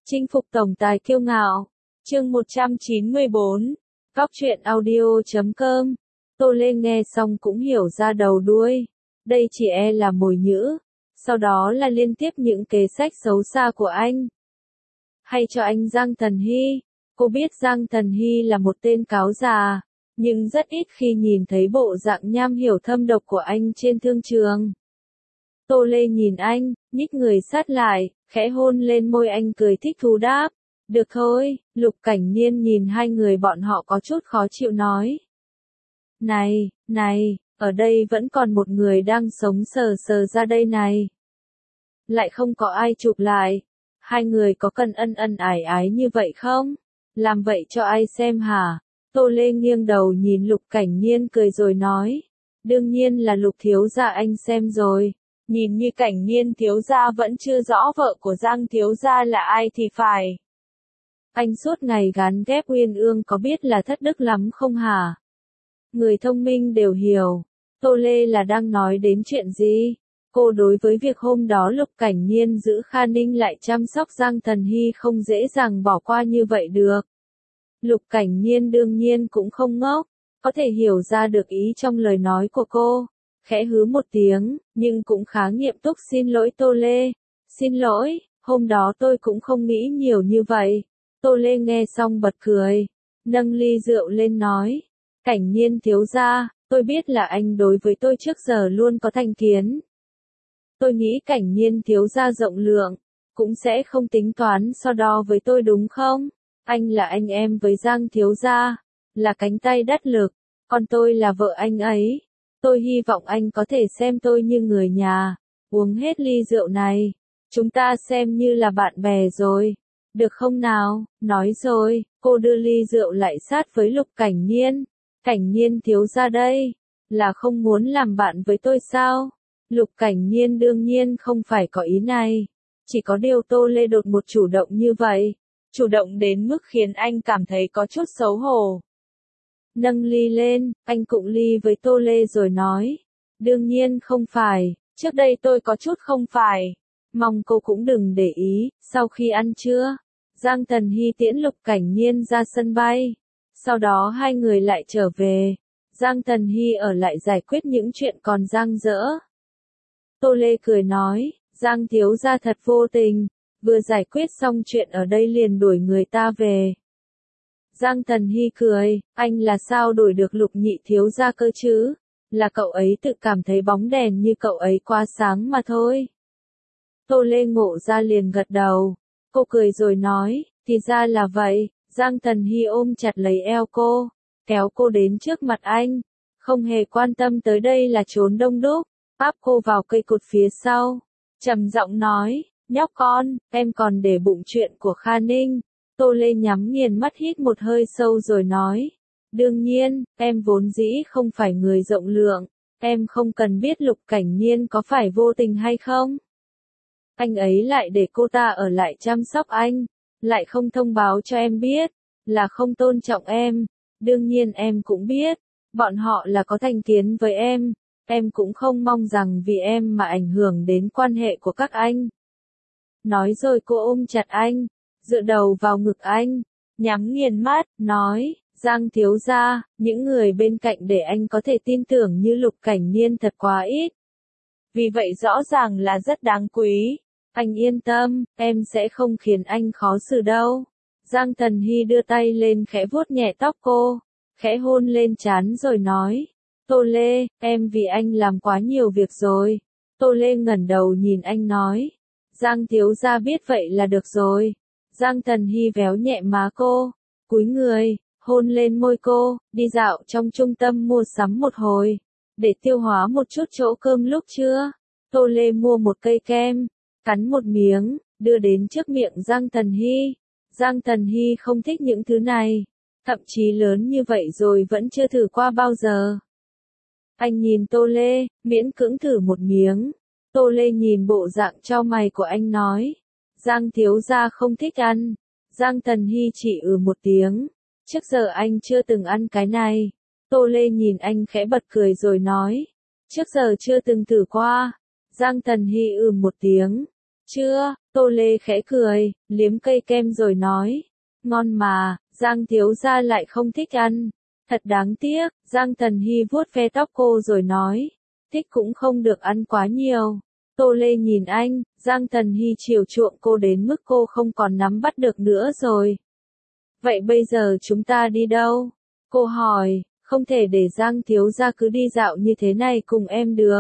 Chinh phục tổng tài kiêu ngạo. Chương 194. Góc truyện audio.com. Tô Lê nghe xong cũng hiểu ra đầu đuôi. Đây chỉ là mồi nhữ. Sau đó là liên tiếp những kế sách xấu xa của anh. Hay cho anh Giang Thần Hy. Cô biết Giang Thần Hy là một tên cáo già, nhưng rất ít khi nhìn thấy bộ dạng nham hiểm thâm độc của anh trên thương trường. Tô Lê nhìn anh, nhích người sát lại, khẽ hôn lên môi anh cười thích thú đáp. Được thôi, Lục Cảnh Niên nhìn hai người bọn họ có chút khó chịu nói. Này, ở đây vẫn còn một người đang sống sờ ra đây này. Lại không có ai chụp lại. Hai người có cần ân ân ái ái như vậy không? Làm vậy cho ai xem hả? Tô Lê nghiêng đầu nhìn Lục Cảnh Niên cười rồi nói. Đương nhiên là Lục thiếu gia anh xem rồi. Nhìn như Cảnh Niên thiếu gia vẫn chưa rõ vợ của Giang thiếu gia là ai thì phải. Anh suốt ngày gán ghép Uyên Ương có biết là thất đức lắm không hả? Người thông minh đều hiểu. Tô Lê là đang nói đến chuyện gì? Cô đối với việc hôm đó Lục Cảnh Niên giữ Kha Ninh lại chăm sóc Giang Thần Hy không dễ dàng bỏ qua như vậy được. Lục Cảnh Niên đương nhiên cũng không ngốc, có thể hiểu ra được ý trong lời nói của cô. Khẽ hứ một tiếng, nhưng cũng khá nghiêm túc xin lỗi Tô Lê. Xin lỗi, hôm đó tôi cũng không nghĩ nhiều như vậy. Tô Lê nghe xong bật cười, nâng ly rượu lên nói. Cảnh Niên thiếu gia, tôi biết là anh đối với tôi trước giờ luôn có thành kiến. Tôi nghĩ Cảnh Niên thiếu gia rộng lượng, cũng sẽ không tính toán so đo với tôi đúng không? Anh là anh em với Giang thiếu gia, là cánh tay đắc lực, còn tôi là vợ anh ấy. Tôi hy vọng anh có thể xem tôi như người nhà, uống hết ly rượu này. Chúng ta xem như là bạn bè rồi. Được không nào? Nói rồi, cô đưa ly rượu lại sát với Lục Cảnh Niên. Cảnh Niên thiếu gia đây, là không muốn làm bạn với tôi sao? Lục Cảnh Niên đương nhiên không phải có ý này. Chỉ có điều Tô Lê đột một chủ động như vậy. Chủ động đến mức khiến anh cảm thấy có chút xấu hổ. Nâng ly lên, anh cụng ly với Tô Lê rồi nói. Đương nhiên không phải, trước đây tôi có chút không phải. Mong cô cũng đừng để ý, sau khi ăn trưa, Giang Thần Hy tiễn Lục Cảnh Niên ra sân bay. Sau đó hai người lại trở về. Giang Thần Hy ở lại giải quyết những chuyện còn dang dở. Tô Lê cười nói, Giang thiếu gia thật vô tình, vừa giải quyết xong chuyện ở đây liền đuổi người ta về. Giang Thần Hy cười, anh là sao đuổi được Lục nhị thiếu gia cơ chứ? Là cậu ấy tự cảm thấy bóng đèn như cậu ấy quá sáng mà thôi. Tô Lê ngộ ra liền gật đầu. Cô cười rồi nói, thì ra là vậy. Giang Thần Hy ôm chặt lấy eo cô, kéo cô đến trước mặt anh, không hề quan tâm tới đây là chốn đông đúc, áp cô vào cây cột phía sau, trầm giọng nói, nhóc con, em còn để bụng chuyện của Kha Ninh. Tô Lê nhắm nghiền mắt hít một hơi sâu rồi nói, đương nhiên, em vốn dĩ không phải người rộng lượng, em không cần biết Lục Cảnh Niên có phải vô tình hay không. Anh ấy lại để cô ta ở lại chăm sóc anh, lại không thông báo cho em biết, là không tôn trọng em. Đương nhiên em cũng biết, bọn họ là có thành kiến với em cũng không mong rằng vì em mà ảnh hưởng đến quan hệ của các anh. Nói rồi cô ôm chặt anh, dựa đầu vào ngực anh, nhắm nghiền mắt, nói, Giang thiếu gia, những người bên cạnh để anh có thể tin tưởng như Lục Cảnh Niên thật quá ít. Vì vậy rõ ràng là rất đáng quý. Anh yên tâm, em sẽ không khiến anh khó xử đâu. Giang Thần Hy đưa tay lên khẽ vuốt nhẹ tóc cô, khẽ hôn lên trán rồi nói, Tô Lê, em vì anh làm quá nhiều việc rồi. Tô Lê ngẩng đầu nhìn anh nói, Giang thiếu gia biết vậy là được rồi. Giang Thần Hy véo nhẹ má cô, cúi người, hôn lên môi cô, đi dạo trong trung tâm mua sắm một hồi, để tiêu hóa một chút chỗ cơm lúc trưa. Tô Lê mua một cây kem, cắn một miếng, đưa đến trước miệng Giang Thần Hy. Giang Thần Hy không thích những thứ này, thậm chí lớn như vậy rồi vẫn chưa thử qua bao giờ. Anh nhìn Tô Lê, miễn cưỡng thử một miếng. Tô Lê nhìn bộ dạng chau mày của anh nói, Giang thiếu gia không thích ăn. Giang Thần Hy chỉ một tiếng, trước giờ anh chưa từng ăn cái này. Tô Lê nhìn anh khẽ bật cười rồi nói, trước giờ chưa từng thử qua. Giang Thần Hy một tiếng, chưa. Tô Lê khẽ cười, liếm cây kem rồi nói. Ngon mà, Giang thiếu gia lại không thích ăn. Thật đáng tiếc, Giang Tần Hy vuốt ve tóc cô rồi nói. Thích cũng không được ăn quá nhiều. Tô Lê nhìn anh, Giang Tần Hy chiều chuộng cô đến mức cô không còn nắm bắt được nữa rồi. Vậy bây giờ chúng ta đi đâu? Cô hỏi, không thể để Giang thiếu gia cứ đi dạo như thế này cùng em được.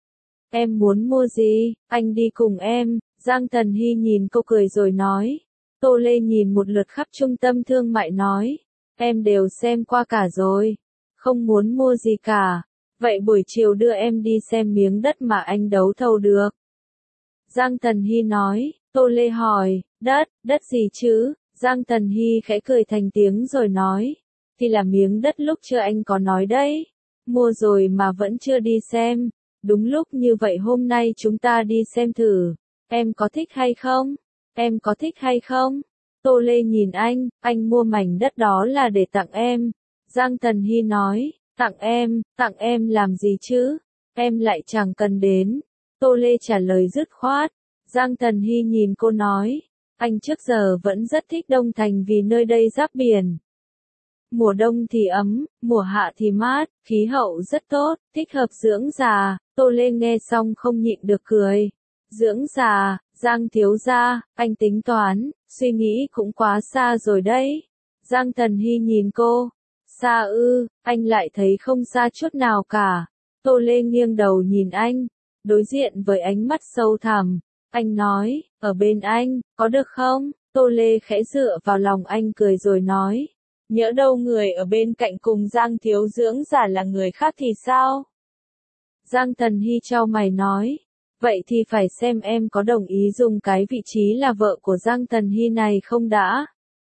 Em muốn mua gì, anh đi cùng em. Giang Tần Hy nhìn cô cười rồi nói. Tô Lê nhìn một lượt khắp trung tâm thương mại nói. Em đều xem qua cả rồi. Không muốn mua gì cả. Vậy buổi chiều đưa em đi xem miếng đất mà anh đấu thầu được. Giang Tần Hy nói. Tô Lê hỏi, đất gì chứ? Giang Tần Hy khẽ cười thành tiếng rồi nói. Thì là miếng đất lúc chưa anh có nói đấy. Mua rồi mà vẫn chưa đi xem. Đúng lúc như vậy hôm nay chúng ta đi xem thử. Em có thích hay không? Em có thích hay không? Tô Lê nhìn anh mua mảnh đất đó là để tặng em. Giang Tần Hy nói, tặng em làm gì chứ? Em lại chẳng cần đến. Tô Lê trả lời dứt khoát. Giang Tần Hy nhìn cô nói, anh trước giờ vẫn rất thích Đông Thành vì nơi đây giáp biển. Mùa đông thì ấm, mùa hạ thì mát, khí hậu rất tốt, thích hợp dưỡng già. Tô Lê nghe xong không nhịn được cười. Dưỡng già, Giang thiếu gia, anh tính toán, suy nghĩ cũng quá xa rồi đấy. Giang Tần Hy nhìn cô. Xa ư, anh lại thấy không xa chút nào cả. Tô Lê nghiêng đầu nhìn anh, đối diện với ánh mắt sâu thẳm. Anh nói, ở bên anh, có được không? Tô Lê khẽ dựa vào lòng anh cười rồi nói. Nhỡ đâu người ở bên cạnh cùng Giang thiếu dưỡng giả là người khác thì sao? Giang Tần Hy chau mày nói. Vậy thì phải xem em có đồng ý dùng cái vị trí là vợ của Giang Tần Hy này không đã?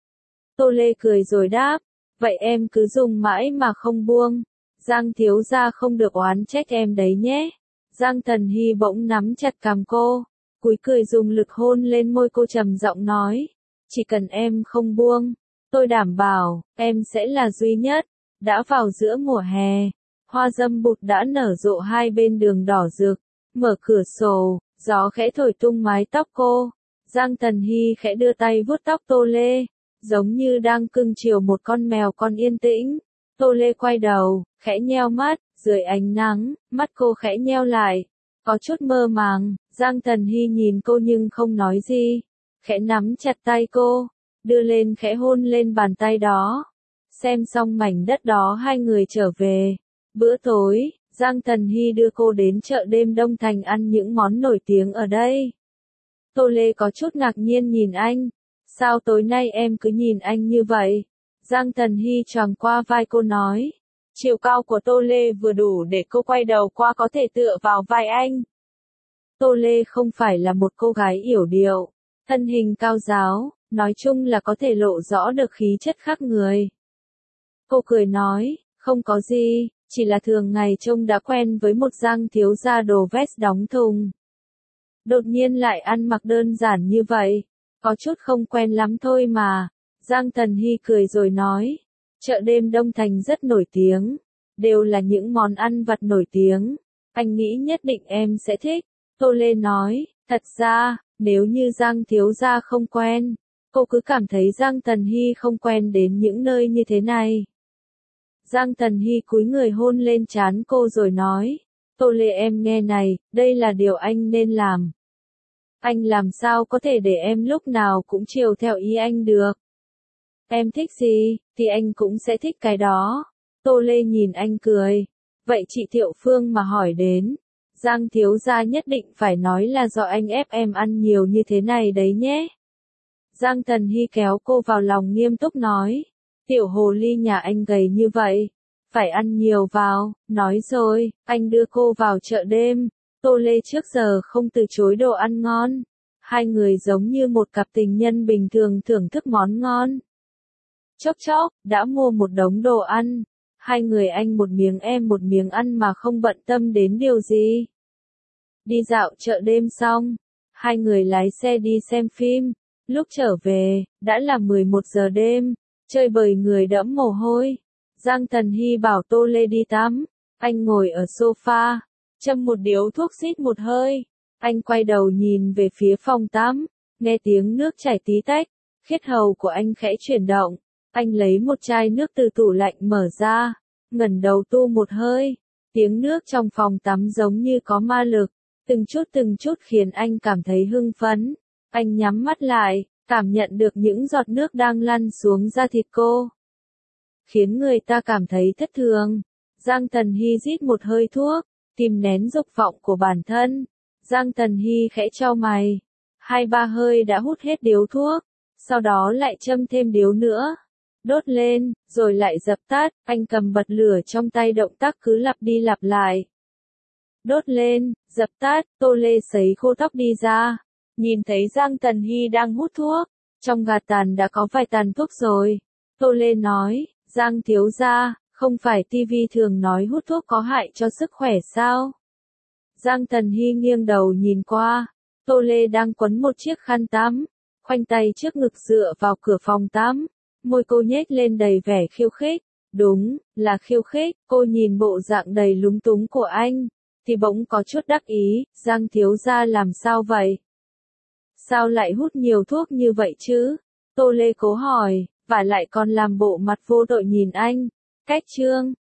Tô Lê cười rồi đáp. Vậy em cứ dùng mãi mà không buông. Giang thiếu gia không được oán trách em đấy nhé. Giang Tần Hy bỗng nắm chặt cằm cô. Cúi cười dùng lực hôn lên môi cô trầm giọng nói. Chỉ cần em không buông. Tôi đảm bảo, em sẽ là duy nhất. Đã vào giữa mùa hè. Hoa dâm bụt đã nở rộ hai bên đường đỏ rực. Mở cửa sổ, gió khẽ thổi tung mái tóc cô. Giang Tần Hy khẽ đưa tay vuốt tóc Tô Lê. Giống như đang cưng chiều một con mèo con yên tĩnh. Tô Lê quay đầu, khẽ nheo mắt, dưới ánh nắng, mắt cô khẽ nheo lại. Có chút mơ màng, Giang Tần Hy nhìn cô nhưng không nói gì. Khẽ nắm chặt tay cô, đưa lên khẽ hôn lên bàn tay đó. Xem xong mảnh đất đó hai người trở về. Bữa tối, Giang Tần Hy đưa cô đến chợ đêm Đông Thành ăn những món nổi tiếng ở đây. Tô Lê có chút ngạc nhiên nhìn anh. Sao tối nay em cứ nhìn anh như vậy? Giang Tần Hy choàng qua vai cô nói. Chiều cao của Tô Lê vừa đủ để cô quay đầu qua có thể tựa vào vai anh. Tô Lê không phải là một cô gái yểu điệu, thân hình cao ráo, nói chung là có thể lộ rõ được khí chất khác người. Cô cười nói, không có gì, chỉ là thường ngày trông đã quen với một Giang thiếu gia đồ vest đóng thùng. Đột nhiên lại ăn mặc đơn giản như vậy, có chút không quen lắm thôi mà. Giang Tần Hy cười rồi nói, chợ đêm Đông Thành rất nổi tiếng, đều là những món ăn vặt nổi tiếng, anh nghĩ nhất định em sẽ thích. Tô Lê nói, thật ra, nếu như Giang thiếu gia không quen, cô cứ cảm thấy Giang Tần Hy không quen đến những nơi như thế này. Giang Tần Hy cúi người hôn lên trán cô rồi nói, Tô Lê em nghe này, đây là điều anh nên làm. Anh làm sao có thể để em lúc nào cũng chiều theo ý anh được. Em thích gì, thì anh cũng sẽ thích cái đó. Tô Lê nhìn anh cười. Vậy chị Thiệu Phương mà hỏi đến. Giang thiếu gia nhất định phải nói là do anh ép em ăn nhiều như thế này đấy nhé. Giang Tần Hy kéo cô vào lòng nghiêm túc nói. Tiểu hồ ly nhà anh gầy như vậy. Phải ăn nhiều vào, nói rồi, anh đưa cô vào chợ đêm. Tô Lê trước giờ không từ chối đồ ăn ngon. Hai người giống như một cặp tình nhân bình thường thưởng thức món ngon. Chốc chốc, đã mua một đống đồ ăn. Hai người anh một miếng em một miếng ăn mà không bận tâm đến điều gì. Đi dạo chợ đêm xong, hai người lái xe đi xem phim. Lúc trở về, đã là 11 giờ đêm, chơi bời người đẫm mồ hôi. Giang Tần Hy bảo Tô Lê đi tắm. Anh ngồi ở sofa, châm một điếu thuốc xít một hơi. Anh quay đầu nhìn về phía phòng tắm. Nghe tiếng nước chảy tí tách, khiết hầu của anh khẽ chuyển động. Anh lấy một chai nước từ tủ lạnh mở ra, ngẩng đầu tu một hơi. Tiếng nước trong phòng tắm giống như có ma lực, từng chút khiến anh cảm thấy hưng phấn. Anh nhắm mắt lại, cảm nhận được những giọt nước đang lăn xuống da thịt cô, khiến người ta cảm thấy thất thường. Giang Tần Hy rít một hơi thuốc, kìm nén dục vọng của bản thân. Giang Tần Hy khẽ chau mày, 2-3 hơi đã hút hết điếu thuốc, sau đó lại châm thêm điếu nữa. Đốt lên, rồi lại dập tắt, anh cầm bật lửa trong tay, động tác cứ lặp đi lặp lại. Đốt lên, dập tắt, Tô Lê sấy khô tóc đi ra, nhìn thấy Giang Tần Hy đang hút thuốc, trong gạt tàn đã có vài tàn thuốc rồi. Tô Lê nói, Giang thiếu gia, không phải TV thường nói hút thuốc có hại cho sức khỏe sao? Giang Tần Hy nghiêng đầu nhìn qua, Tô Lê đang quấn một chiếc khăn tắm, khoanh tay trước ngực dựa vào cửa phòng tắm, môi cô nhếch lên đầy vẻ khiêu khích. Đúng, là khiêu khích. Cô nhìn bộ dạng đầy lúng túng của anh, thì bỗng có chút đắc ý. Giang thiếu gia làm sao vậy? Sao lại hút nhiều thuốc như vậy chứ? Tô Lê cố hỏi, và lại còn làm bộ mặt vô tội nhìn anh. Cách chương